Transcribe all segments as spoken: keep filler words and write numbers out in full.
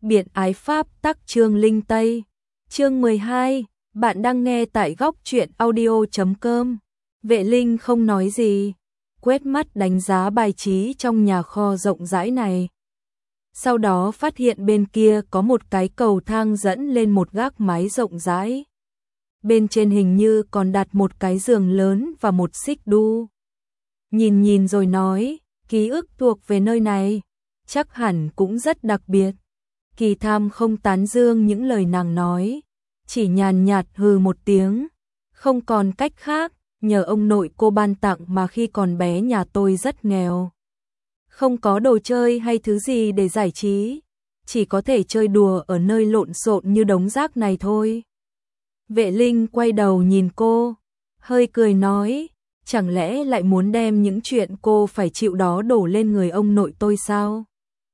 Biện ái Pháp tắc chương linh Tây. Chương mười hai, bạn đang nghe tại góc truyện audio chấm com. Vệ Linh không nói gì, quét mắt đánh giá bài trí trong nhà kho rộng rãi này. Sau đó phát hiện bên kia có một cái cầu thang dẫn lên một gác mái rộng rãi. Bên trên hình như còn đặt một cái giường lớn và một xích đu. Nhìn nhìn rồi nói, ký ức thuộc về nơi này, chắc hẳn cũng rất đặc biệt. Kỳ Tham không tán dương những lời nàng nói, chỉ nhàn nhạt hừ một tiếng, không còn cách khác, nhờ ông nội cô ban tặng mà khi còn bé nhà tôi rất nghèo. Không có đồ chơi hay thứ gì để giải trí, chỉ có thể chơi đùa ở nơi lộn xộn như đống rác này thôi. Vệ Linh quay đầu nhìn cô, hơi cười nói, chẳng lẽ lại muốn đem những chuyện cô phải chịu đó đổ lên người ông nội tôi sao?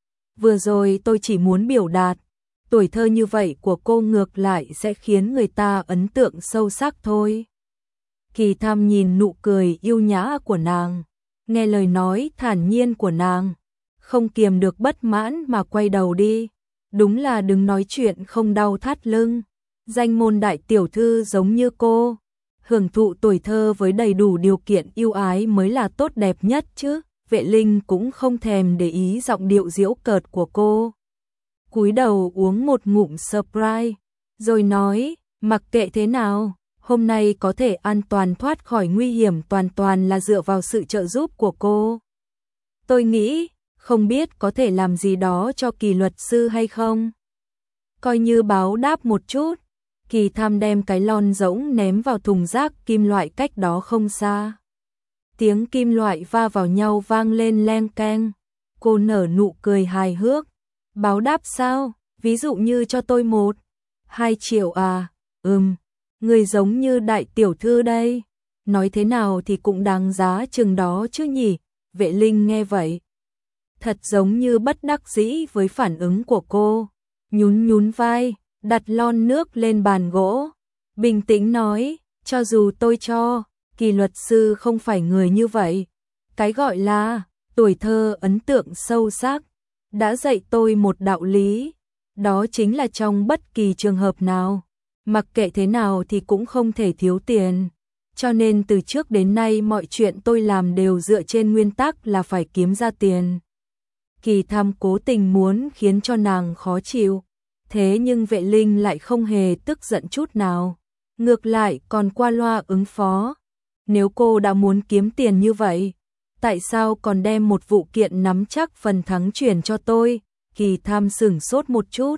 Vừa rồi tôi chỉ muốn biểu đạt, tuổi thơ như vậy của cô ngược lại sẽ khiến người ta ấn tượng sâu sắc thôi. Kỳ Tham nhìn nụ cười yêu nhã của nàng, nghe lời nói thản nhiên của nàng, không kiềm được bất mãn mà quay đầu đi. Đúng là đừng nói chuyện không đau thắt lưng. Danh môn đại tiểu thư giống như cô, hưởng thụ tuổi thơ với đầy đủ điều kiện yêu ái mới là tốt đẹp nhất chứ. Vệ Linh cũng không thèm để ý giọng điệu giễu cợt của cô. Cúi đầu uống một ngụm Sprite, rồi nói, mặc kệ thế nào, hôm nay có thể an toàn thoát khỏi nguy hiểm toàn toàn là dựa vào sự trợ giúp của cô. Tôi nghĩ, không biết có thể làm gì đó cho Kỳ luật sư hay không? Coi như báo đáp một chút. Kỳ Tham đem cái lon rỗng ném vào thùng rác kim loại cách đó không xa. Tiếng kim loại va vào nhau vang lên leng keng. Cô nở nụ cười hài hước. Báo đáp sao? Ví dụ như cho tôi một, hai triệu à? Ừm, người giống như đại tiểu thư đây. Nói thế nào thì cũng đáng giá chừng đó chứ nhỉ? Vệ Linh nghe vậy, thật giống như bất đắc dĩ với phản ứng của cô. Nhún nhún vai, đặt lon nước lên bàn gỗ, bình tĩnh nói, cho dù tôi cho, Kỳ luật sư không phải người như vậy. Cái gọi là tuổi thơ ấn tượng sâu sắc đã dạy tôi một đạo lý, đó chính là trong bất kỳ trường hợp nào, mặc kệ thế nào thì cũng không thể thiếu tiền. Cho nên từ trước đến nay mọi chuyện tôi làm đều dựa trên nguyên tắc là phải kiếm ra tiền. Kỳ Tham cố tình muốn khiến cho nàng khó chịu, thế nhưng Vệ Linh lại không hề tức giận chút nào, ngược lại còn qua loa ứng phó. Nếu cô đã muốn kiếm tiền như vậy, tại sao còn đem một vụ kiện nắm chắc phần thắng chuyển cho tôi? Kỳ Tham sửng sốt một chút.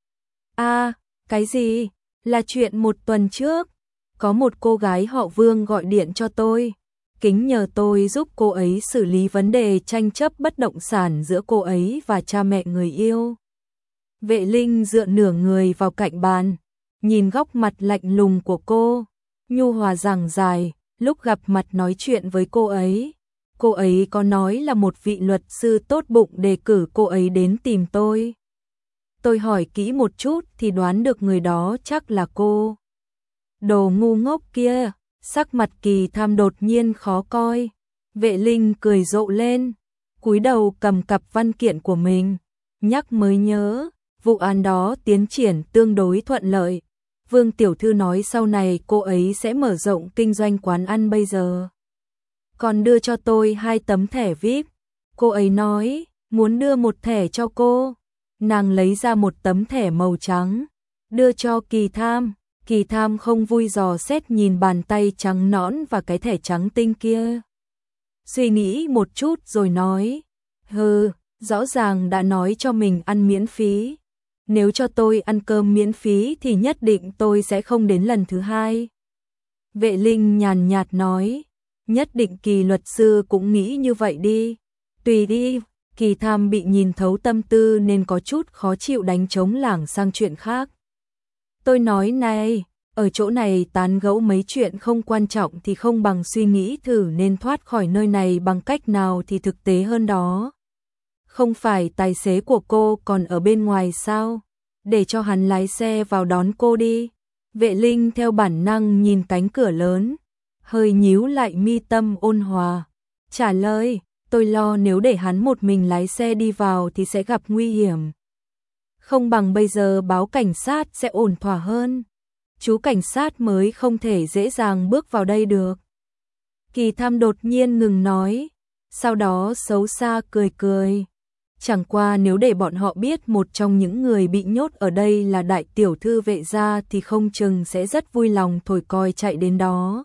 A, à, cái gì? Là chuyện một tuần trước, có một cô gái họ Vương gọi điện cho tôi, kính nhờ tôi giúp cô ấy xử lý vấn đề tranh chấp bất động sản giữa cô ấy và cha mẹ người yêu. Vệ Linh dựa nửa người vào cạnh bàn, nhìn góc mặt lạnh lùng của cô, nhu hòa giảng giải. Lúc gặp mặt nói chuyện với cô ấy, cô ấy có nói là một vị luật sư tốt bụng đề cử cô ấy đến tìm tôi. Tôi hỏi kỹ một chút thì đoán được người đó chắc là cô. Đồ ngu ngốc kia, sắc mặt Kỳ Tham đột nhiên khó coi. Vệ Linh cười rộ lên, cúi đầu cầm cặp văn kiện của mình, nhắc mới nhớ, vụ án đó tiến triển tương đối thuận lợi. Vương tiểu thư nói sau này cô ấy sẽ mở rộng kinh doanh quán ăn bây giờ. Còn đưa cho tôi hai tấm thẻ vi ai pi. Cô ấy nói, muốn đưa một thẻ cho cô. Nàng lấy ra một tấm thẻ màu trắng, đưa cho Kỳ Tham. Kỳ Tham không vui dò xét nhìn bàn tay trắng nõn và cái thẻ trắng tinh kia. Suy nghĩ một chút rồi nói, hừ, rõ ràng đã nói cho mình ăn miễn phí. Nếu cho tôi ăn cơm miễn phí thì nhất định tôi sẽ không đến lần thứ hai. Vệ Linh nhàn nhạt nói, nhất định Kỳ luật sư cũng nghĩ như vậy đi. Tùy đi. Kỳ Tham bị nhìn thấu tâm tư nên có chút khó chịu đánh trống lảng sang chuyện khác. Tôi nói này, ở chỗ này tán gẫu mấy chuyện không quan trọng thì không bằng suy nghĩ thử nên thoát khỏi nơi này bằng cách nào thì thực tế hơn đó. Không phải tài xế của cô còn ở bên ngoài sao? Để cho hắn lái xe vào đón cô đi. Vệ Linh theo bản năng nhìn cánh cửa lớn, hơi nhíu lại mi tâm ôn hòa. Trả lời, tôi lo nếu để hắn một mình lái xe đi vào thì sẽ gặp nguy hiểm. Không bằng bây giờ báo cảnh sát sẽ ổn thỏa hơn. Chú cảnh sát mới không thể dễ dàng bước vào đây được. Kỳ Tham đột nhiên ngừng nói, sau đó xấu xa cười cười. Chẳng qua nếu để bọn họ biết một trong những người bị nhốt ở đây là đại tiểu thư Vệ gia thì không chừng sẽ rất vui lòng thổi còi chạy đến đó.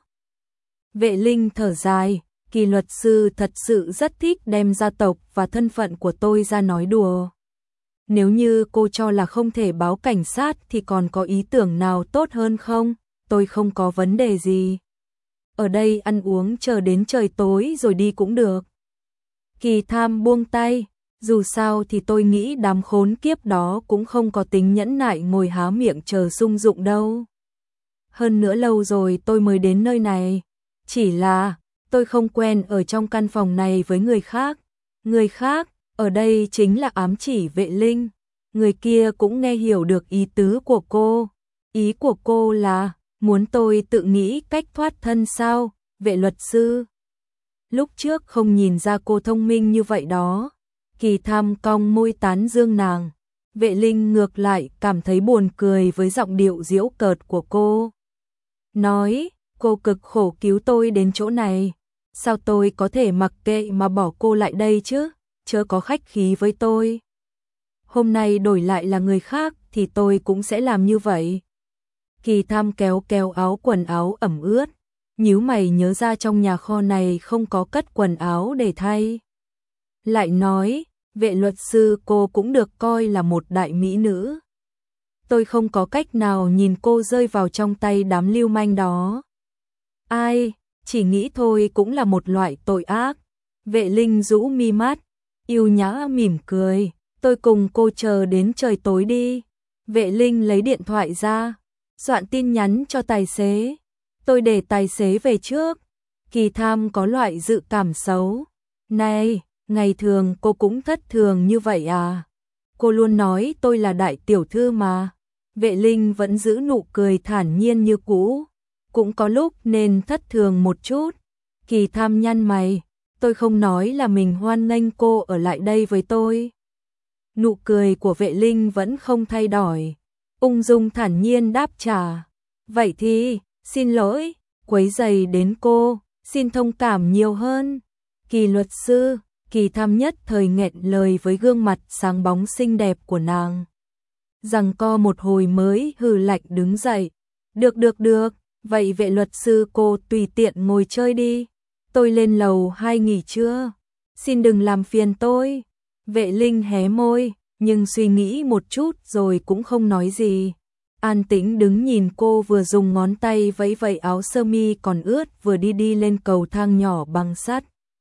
Vệ Linh thở dài, Kỳ luật sư thật sự rất thích đem gia tộc và thân phận của tôi ra nói đùa. Nếu như cô cho là không thể báo cảnh sát thì còn có ý tưởng nào tốt hơn không? Tôi không có vấn đề gì. Ở đây ăn uống chờ đến trời tối rồi đi cũng được. Kỳ Tham buông tay, dù sao thì tôi nghĩ đám khốn kiếp đó cũng không có tính nhẫn nại ngồi há miệng chờ sung dụng đâu. Hơn nữa lâu rồi tôi mới đến nơi này, chỉ là tôi không quen ở trong căn phòng này với người khác. Người khác, ở đây chính là ám chỉ Vệ Linh. Người kia cũng nghe hiểu được ý tứ của cô. Ý của cô là muốn tôi tự nghĩ cách thoát thân sao, Vệ luật sư? Lúc trước không nhìn ra cô thông minh như vậy đó. Kỳ Tham cong môi tán dương nàng. Vệ Linh ngược lại cảm thấy buồn cười với giọng điệu giễu cợt của cô. Nói, cô cực khổ cứu tôi đến chỗ này. Sao tôi có thể mặc kệ mà bỏ cô lại đây chứ? Chớ có khách khí với tôi. Hôm nay đổi lại là người khác thì tôi cũng sẽ làm như vậy. Kỳ Tham kéo kéo áo quần áo ẩm ướt, nhíu mày nhớ ra trong nhà kho này không có cất quần áo để thay. Lại nói, Vệ luật sư cô cũng được coi là một đại mỹ nữ. Tôi không có cách nào nhìn cô rơi vào trong tay đám lưu manh đó. Ai, chỉ nghĩ thôi cũng là một loại tội ác. Vệ Linh rũ mi mắt, yêu nhã mỉm cười. Tôi cùng cô chờ đến trời tối đi. Vệ Linh lấy điện thoại ra, soạn tin nhắn cho tài xế. Tôi để tài xế về trước. Kỳ Tham có loại dự cảm xấu. Này, ngày thường cô cũng thất thường như vậy à? Cô luôn nói tôi là đại tiểu thư mà. Vệ Linh vẫn giữ nụ cười thản nhiên như cũ. Cũng có lúc nên thất thường một chút. Kỳ Tham nhăn mày. Tôi không nói là mình hoan nghênh cô ở lại đây với tôi. Nụ cười của Vệ Linh vẫn không thay đổi. Ung dung thản nhiên đáp trả. Vậy thì, xin lỗi, quấy rầy đến cô, xin thông cảm nhiều hơn. Kỳ luật sư, Kỳ Tham nhất thời nghẹn lời với gương mặt sáng bóng xinh đẹp của nàng. Giằng co một hồi mới hừ lạnh đứng dậy. Được được được, vậy Vệ luật sư cô tùy tiện ngồi chơi đi. Tôi lên lầu hai nghỉ trưa. Xin đừng làm phiền tôi. Vệ Linh hé môi, nhưng suy nghĩ một chút rồi cũng không nói gì. An tĩnh đứng nhìn cô vừa dùng ngón tay vẫy vẫy áo sơ mi còn ướt vừa đi đi lên cầu thang nhỏ bằng sắt.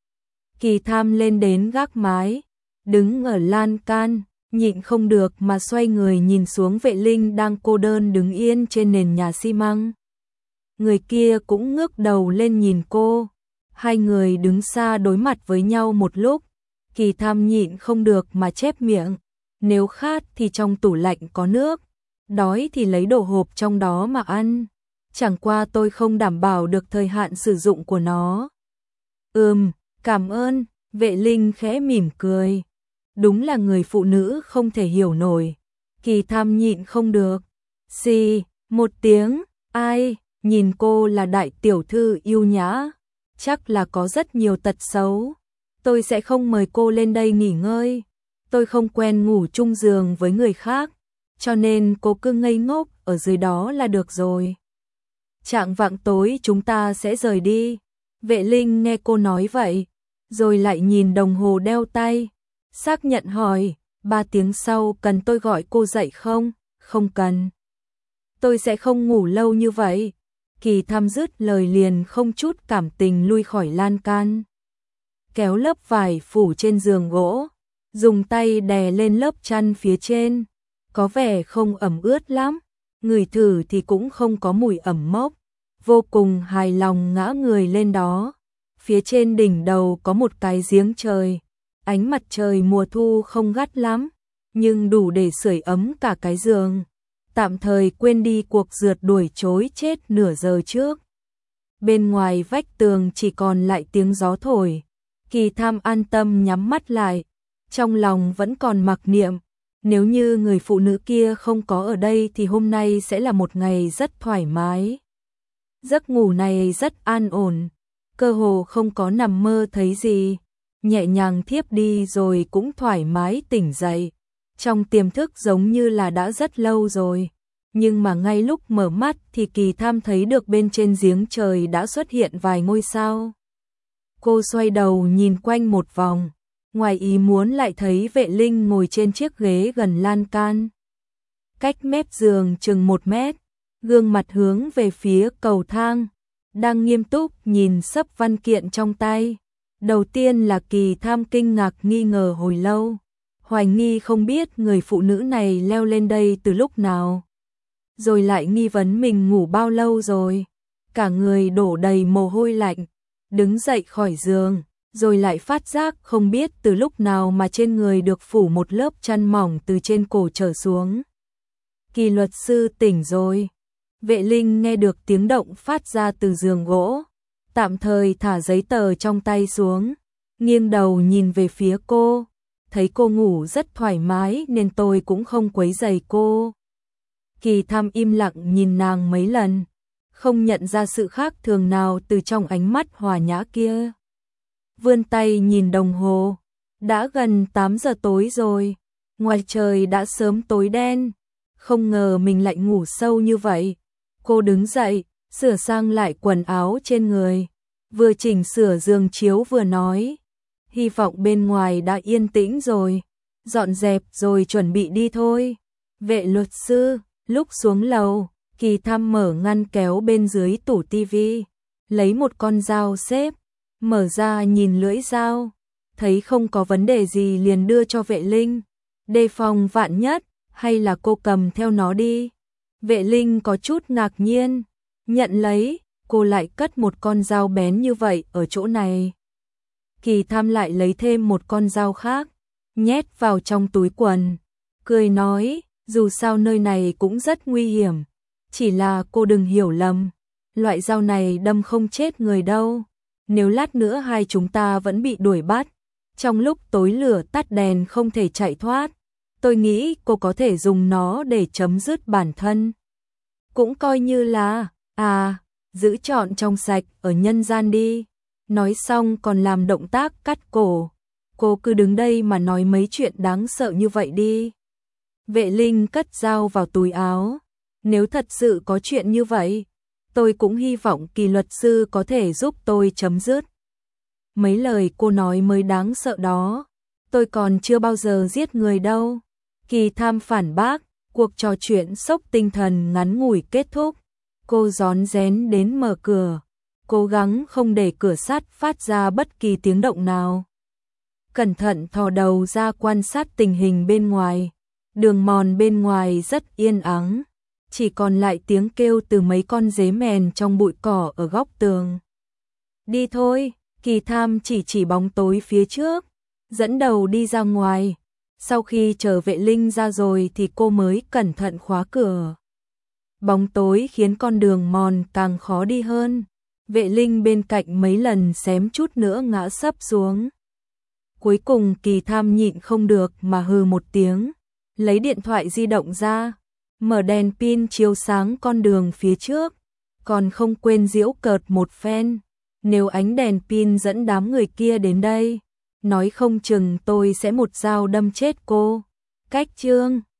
Kỳ Tham lên đến gác mái, đứng ở lan can, nhịn không được mà xoay người nhìn xuống Vệ Linh đang cô đơn đứng yên trên nền nhà xi măng. Người kia cũng ngước đầu lên nhìn cô. Hai người đứng xa đối mặt với nhau một lúc. Kỳ Tham nhịn không được mà chép miệng. Nếu khát thì trong tủ lạnh có nước, đói thì lấy đồ hộp trong đó mà ăn. Chẳng qua tôi không đảm bảo được thời hạn sử dụng của nó. Ừm, cảm ơn, Vệ Linh khẽ mỉm cười. Đúng là người phụ nữ không thể hiểu nổi. Kỳ Tham nhịn không được. Xì, một tiếng, ai, nhìn cô là đại tiểu thư yêu nhã. Chắc là có rất nhiều tật xấu. Tôi sẽ không mời cô lên đây nghỉ ngơi. Tôi không quen ngủ chung giường với người khác, cho nên cô cứ ngây ngốc ở dưới đó là được rồi. Chạng vạng tối chúng ta sẽ rời đi. Vệ Linh nghe cô nói vậy, rồi lại nhìn đồng hồ đeo tay, xác nhận hỏi, ba tiếng sau cần tôi gọi cô dậy không? Không cần. Tôi sẽ không ngủ lâu như vậy. Kỳ Tham dứt lời liền không chút cảm tình lui khỏi lan can. Kéo lớp vải phủ trên giường gỗ, dùng tay đè lên lớp chăn phía trên, có vẻ không ẩm ướt lắm, ngửi thử thì cũng không có mùi ẩm mốc, vô cùng hài lòng ngã người lên đó. Phía trên đỉnh đầu có một cái giếng trời, ánh mặt trời mùa thu không gắt lắm, nhưng đủ để sưởi ấm cả cái giường. Tạm thời quên đi cuộc rượt đuổi trối chết nửa giờ trước. Bên ngoài vách tường chỉ còn lại tiếng gió thổi. Kỳ Tham an tâm nhắm mắt lại, trong lòng vẫn còn mặc niệm, Nếu như người phụ nữ kia không có ở đây thì hôm nay sẽ là một ngày rất thoải mái. Giấc ngủ này rất an ổn, cơ hồ không có nằm mơ thấy gì, nhẹ nhàng thiếp đi rồi cũng thoải mái tỉnh dậy. Trong tiềm thức giống như là đã rất lâu rồi, nhưng mà ngay lúc mở mắt thì Kỳ Tham thấy được bên trên giếng trời đã xuất hiện vài ngôi sao. Cô xoay đầu nhìn quanh một vòng, ngoài ý muốn lại thấy Vệ Linh ngồi trên chiếc ghế gần lan can. Cách mép giường chừng một mét, gương mặt hướng về phía cầu thang, đang nghiêm túc nhìn sấp văn kiện trong tay. Đầu tiên là Kỳ Tham kinh ngạc nghi ngờ hồi lâu, hoài nghi không biết người phụ nữ này leo lên đây từ lúc nào. Rồi lại nghi vấn mình ngủ bao lâu rồi, cả người đổ đầy mồ hôi lạnh, đứng dậy khỏi giường, rồi lại phát giác không biết từ lúc nào mà trên người được phủ một lớp chăn mỏng từ trên cổ trở xuống. Kỳ luật sư tỉnh rồi. Vệ Linh nghe được tiếng động phát ra từ giường gỗ, tạm thời thả giấy tờ trong tay xuống, nghiêng đầu nhìn về phía cô, thấy cô ngủ rất thoải mái nên tôi cũng không quấy rầy cô. Kỳ Tham im lặng nhìn nàng mấy lần, không nhận ra sự khác thường nào từ trong ánh mắt hòa nhã kia. Vươn tay nhìn đồng hồ, đã gần tám giờ tối rồi, ngoài trời đã sớm tối đen, không ngờ mình lại ngủ sâu như vậy. Cô đứng dậy, sửa sang lại quần áo trên người, vừa chỉnh sửa giường chiếu vừa nói, hy vọng bên ngoài đã yên tĩnh rồi, dọn dẹp rồi chuẩn bị đi thôi. Vệ luật sư, lúc xuống lầu, Kỳ Tham mở ngăn kéo bên dưới tủ tivi, lấy một con dao xếp, mở ra nhìn lưỡi dao, thấy không có vấn đề gì liền đưa cho Vệ Linh, đề phòng vạn nhất, hay là cô cầm theo nó đi. Vệ Linh có chút ngạc nhiên, nhận lấy, cô lại cất một con dao bén như vậy ở chỗ này. Kỳ Tham lại lấy thêm một con dao khác, nhét vào trong túi quần, cười nói, dù sao nơi này cũng rất nguy hiểm, chỉ là cô đừng hiểu lầm, loại dao này đâm không chết người đâu, nếu lát nữa hai chúng ta vẫn bị đuổi bắt, trong lúc tối lửa tắt đèn không thể chạy thoát, tôi nghĩ cô có thể dùng nó để chấm dứt bản thân. Cũng coi như là, à, giữ trọn trong sạch ở nhân gian đi. Nói xong còn làm động tác cắt cổ. Cô cứ đứng đây mà nói mấy chuyện đáng sợ như vậy đi. Vệ Linh cất dao vào túi áo. Nếu thật sự có chuyện như vậy, tôi cũng hy vọng Kỳ luật sư có thể giúp tôi chấm dứt. Mấy lời cô nói mới đáng sợ đó. Tôi còn chưa bao giờ giết người đâu. Kỳ Tham phản bác, cuộc trò chuyện sốc tinh thần ngắn ngủi kết thúc. Cô rón rén đến mở cửa, cố gắng không để cửa sắt phát ra bất kỳ tiếng động nào. Cẩn thận thò đầu ra quan sát tình hình bên ngoài. Đường mòn bên ngoài rất yên ắng, chỉ còn lại tiếng kêu từ mấy con dế mèn trong bụi cỏ ở góc tường. Đi thôi, Kỳ Tham chỉ chỉ bóng tối phía trước, dẫn đầu đi ra ngoài. Sau khi chờ Vệ Linh ra rồi thì cô mới cẩn thận khóa cửa. Bóng tối khiến con đường mòn càng khó đi hơn. Vệ Linh bên cạnh mấy lần xém chút nữa ngã sấp xuống. Cuối cùng Kỳ Tham nhịn không được mà hừ một tiếng, lấy điện thoại di động ra, mở đèn pin chiếu sáng con đường phía trước, còn không quên giễu cợt một phen. Nếu ánh đèn pin dẫn đám người kia đến đây, nói không chừng tôi sẽ một dao đâm chết cô. Cách chương